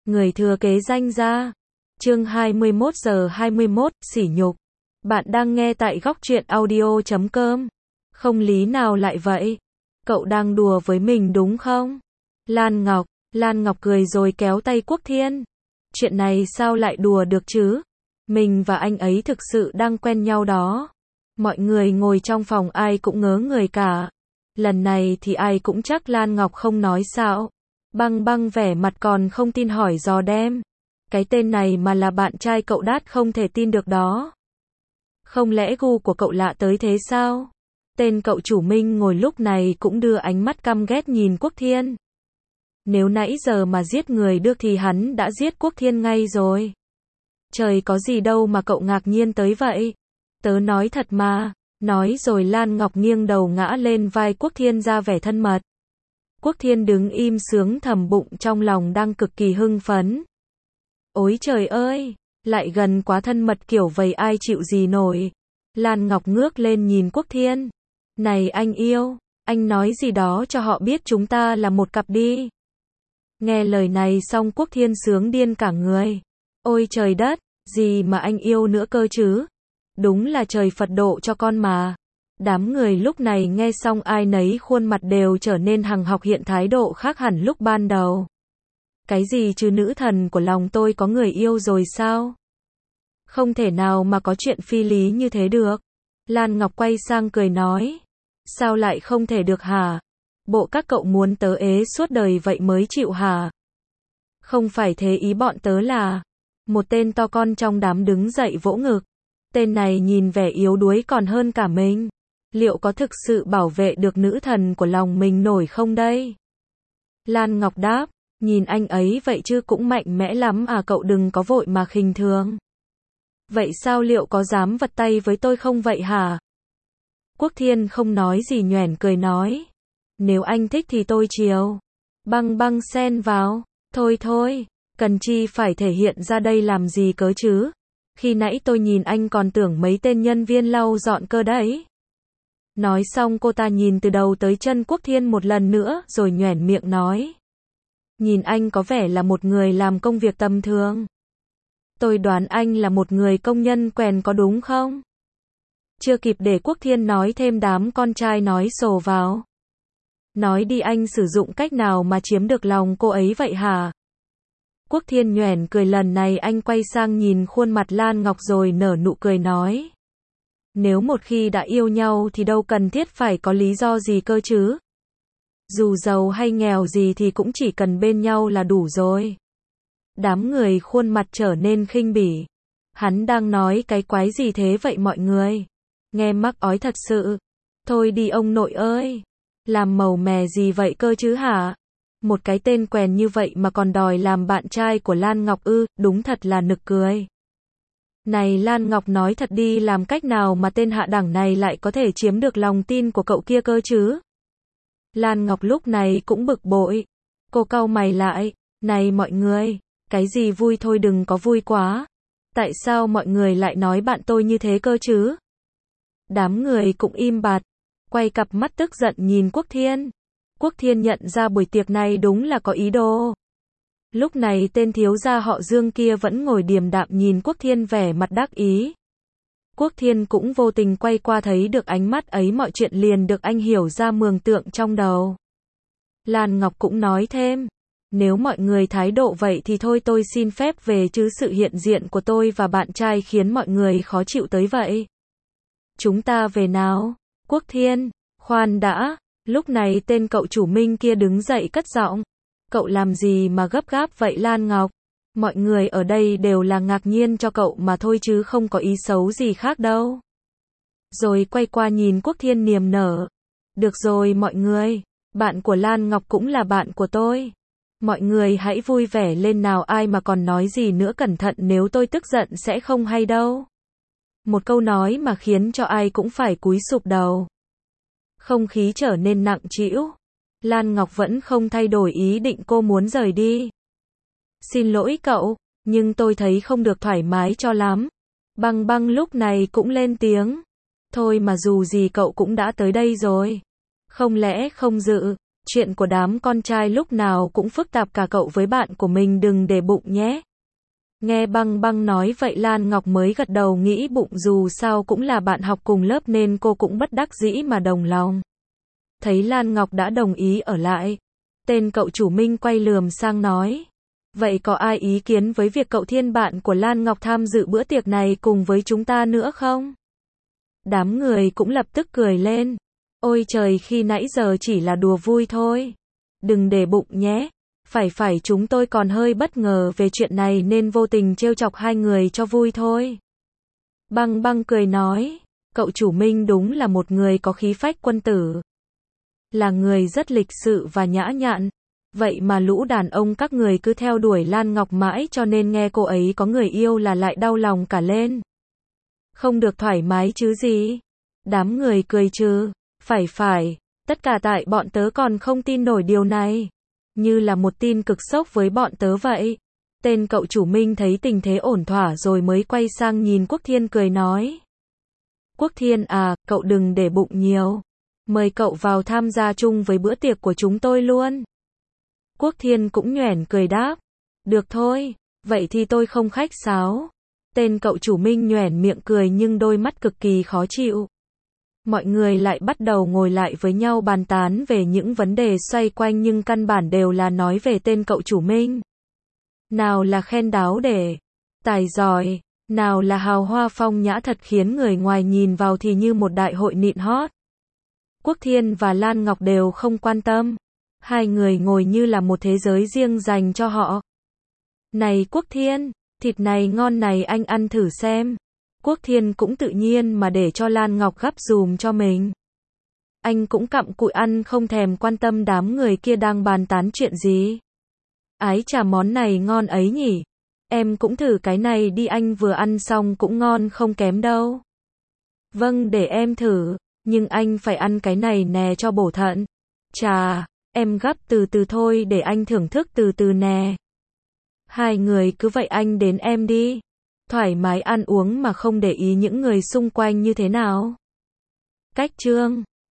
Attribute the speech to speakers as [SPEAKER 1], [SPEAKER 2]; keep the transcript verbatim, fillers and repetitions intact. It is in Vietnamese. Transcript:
[SPEAKER 1] Người thừa kế danh gia. Chương hai mươi mốt giờ hai mươi mốt, sỉ nhục. Bạn đang nghe tại góc truyện audio chấm com. Không lý nào lại vậy? Cậu đang đùa với mình đúng không? Lan Ngọc, Lan Ngọc cười rồi kéo tay Quốc Thiên. Chuyện này sao lại đùa được chứ? Mình và anh ấy thực sự đang quen nhau đó. Mọi người ngồi trong phòng ai cũng ngớ người cả. Lần này thì ai cũng chắc Lan Ngọc không nói sao. Băng Băng vẻ mặt còn không tin hỏi dò đem. Cái tên này mà là bạn trai cậu đát không thể tin được đó. Không lẽ gu của cậu lạ tới thế sao? Tên cậu chủ Minh ngồi lúc này cũng đưa ánh mắt căm ghét nhìn Quốc Thiên. Nếu nãy giờ mà giết người được thì hắn đã giết Quốc Thiên ngay rồi. Trời có gì đâu mà cậu ngạc nhiên tới vậy? Tớ nói thật mà. Nói rồi Lan Ngọc nghiêng đầu ngã lên vai Quốc Thiên ra vẻ thân mật. Quốc Thiên đứng im sướng thầm bụng trong lòng đang cực kỳ hưng phấn. Ôi trời ơi, lại gần quá thân mật kiểu vậy ai chịu gì nổi. Lan Ngọc ngước lên nhìn Quốc Thiên. Này anh yêu, anh nói gì đó cho họ biết chúng ta là một cặp đi. Nghe lời này xong Quốc Thiên sướng điên cả người. Ôi trời đất, gì mà anh yêu nữa cơ chứ? Đúng là trời Phật độ cho con mà. Đám người lúc này nghe xong ai nấy khuôn mặt đều trở nên hằng học hiện thái độ khác hẳn lúc ban đầu. Cái gì chứ nữ thần của lòng tôi có người yêu rồi sao? Không thể nào mà có chuyện phi lý như thế được. Lan Ngọc quay sang cười nói. Sao lại không thể được hả? Bộ các cậu muốn tớ ế suốt đời vậy mới chịu hả? Không phải thế ý bọn tớ là. Một tên to con trong đám đứng dậy vỗ ngực. Tên này nhìn vẻ yếu đuối còn hơn cả mình. Liệu có thực sự bảo vệ được nữ thần của lòng mình nổi không đây? Lan Ngọc đáp, nhìn anh ấy vậy chứ cũng mạnh mẽ lắm à, cậu đừng có vội mà khinh thường. Vậy sao, liệu có dám vật tay với tôi không vậy hả? Quốc Thiên không nói gì nhoẻn cười nói. Nếu anh thích thì tôi chiều. Băng Băng xen vào. Thôi thôi, cần chi phải thể hiện ra đây làm gì cớ chứ? Khi nãy tôi nhìn anh còn tưởng mấy tên nhân viên lau dọn cơ đấy. Nói xong cô ta nhìn từ đầu tới chân Quốc Thiên một lần nữa rồi nhoẻn miệng nói. Nhìn anh có vẻ là một người làm công việc tầm thường. Tôi đoán anh là một người công nhân quèn có đúng không? Chưa kịp để Quốc Thiên nói thêm đám con trai nói xồ vào. Nói đi, anh sử dụng cách nào mà chiếm được lòng cô ấy vậy hả? Quốc Thiên nhoẻn cười, lần này anh quay sang nhìn khuôn mặt Lan Ngọc rồi nở nụ cười nói. Nếu một khi đã yêu nhau thì đâu cần thiết phải có lý do gì cơ chứ. Dù giàu hay nghèo gì thì cũng chỉ cần bên nhau là đủ rồi. Đám người khuôn mặt trở nên khinh bỉ. Hắn đang nói cái quái gì thế vậy mọi người? Nghe mắc ói thật sự. Thôi đi ông nội ơi. Làm màu mè gì vậy cơ chứ hả? Một cái tên quèn như vậy mà còn đòi làm bạn trai của Lan Ngọc ư, đúng thật là nực cười. Này Lan Ngọc, nói thật đi, làm cách nào mà tên hạ đẳng này lại có thể chiếm được lòng tin của cậu kia cơ chứ? Lan Ngọc lúc này cũng bực bội. Cô cau mày lại. Này mọi người, cái gì vui thôi đừng có vui quá. Tại sao mọi người lại nói bạn tôi như thế cơ chứ? Đám người cũng im bặt. Quay cặp mắt tức giận nhìn Quốc Thiên. Quốc Thiên nhận ra buổi tiệc này đúng là có ý đồ. Lúc này tên thiếu gia họ Dương kia vẫn ngồi điềm đạm nhìn Quốc Thiên vẻ mặt đắc ý. Quốc Thiên cũng vô tình quay qua thấy được ánh mắt ấy, mọi chuyện liền được anh hiểu ra mường tượng trong đầu. Lan Ngọc cũng nói thêm. Nếu mọi người thái độ vậy thì thôi tôi xin phép về chứ sự hiện diện của tôi và bạn trai khiến mọi người khó chịu tới vậy. Chúng ta về nào. Quốc Thiên, khoan đã. Lúc này tên cậu chủ Minh kia đứng dậy cất giọng. Cậu làm gì mà gấp gáp vậy Lan Ngọc? Mọi người ở đây đều là ngạc nhiên cho cậu mà thôi chứ không có ý xấu gì khác đâu. Rồi quay qua nhìn Quốc Thiên niềm nở. Được rồi mọi người, bạn của Lan Ngọc cũng là bạn của tôi. Mọi người hãy vui vẻ lên nào, ai mà còn nói gì nữa cẩn thận nếu tôi tức giận sẽ không hay đâu. Một câu nói mà khiến cho ai cũng phải cúi sụp đầu. Không khí trở nên nặng trĩu. Lan Ngọc vẫn không thay đổi ý định, cô muốn rời đi. Xin lỗi cậu, nhưng tôi thấy không được thoải mái cho lắm. Băng Băng lúc này cũng lên tiếng. Thôi mà dù gì cậu cũng đã tới đây rồi. Không lẽ không dự Chuyện của đám con trai lúc nào cũng phức tạp cả, cậu với bạn của mình đừng để bụng nhé. Nghe Băng Băng nói vậy Lan Ngọc mới gật đầu, nghĩ bụng dù sao cũng là bạn học cùng lớp nên cô cũng bất đắc dĩ mà đồng lòng. Thấy Lan Ngọc đã đồng ý ở lại, tên cậu chủ Minh quay lườm sang nói. Vậy có ai ý kiến với việc cậu Thiên bạn của Lan Ngọc tham dự bữa tiệc này cùng với chúng ta nữa không? Đám người cũng lập tức cười lên. Ôi trời, khi nãy giờ chỉ là đùa vui thôi. Đừng để bụng nhé. Phải phải chúng tôi còn hơi bất ngờ về chuyện này nên vô tình trêu chọc hai người cho vui thôi. Băng Băng cười nói. Cậu chủ Minh đúng là một người có khí phách quân tử. Là người rất lịch sự và nhã nhặn. Vậy mà lũ đàn ông các người cứ theo đuổi Lan Ngọc mãi cho nên nghe cô ấy có người yêu là lại đau lòng cả lên. Không được thoải mái chứ gì. Đám người cười trừ. Phải phải, tất cả tại bọn tớ còn không tin nổi điều này. Như là một tin cực sốc với bọn tớ vậy. Tên cậu chủ Minh thấy tình thế ổn thỏa rồi mới quay sang nhìn Quốc Thiên cười nói. Quốc Thiên à, cậu đừng để bụng nhiều. Mời cậu vào tham gia chung với bữa tiệc của chúng tôi luôn. Quốc Thiên cũng nhoẻn cười đáp. Được thôi, vậy thì tôi không khách sáo. Tên cậu chủ Minh nhoẻn miệng cười nhưng đôi mắt cực kỳ khó chịu. Mọi người lại bắt đầu ngồi lại với nhau bàn tán về những vấn đề xoay quanh nhưng căn bản đều là nói về tên cậu chủ Minh. Nào là khen đáo để, tài giỏi, nào là hào hoa phong nhã thật khiến người ngoài nhìn vào thì như một đại hội nịn hót. Quốc Thiên và Lan Ngọc đều không quan tâm. Hai người ngồi như là một thế giới riêng dành cho họ. Này Quốc Thiên, thịt này ngon này, anh ăn thử xem. Quốc Thiên cũng tự nhiên mà để cho Lan Ngọc gắp dùm cho mình. Anh cũng cặm cụi ăn không thèm quan tâm đám người kia đang bàn tán chuyện gì. Ái chà, món này ngon ấy nhỉ. Em cũng thử cái này đi, anh vừa ăn xong cũng ngon không kém đâu. Vâng, để em thử, nhưng anh phải ăn cái này nè cho bổ thận. Chà, em gắp từ từ thôi để anh thưởng thức từ từ nè. Hai người cứ vậy anh đến em đi. Thoải mái ăn uống mà không để ý những người xung quanh như thế nào. Cách chương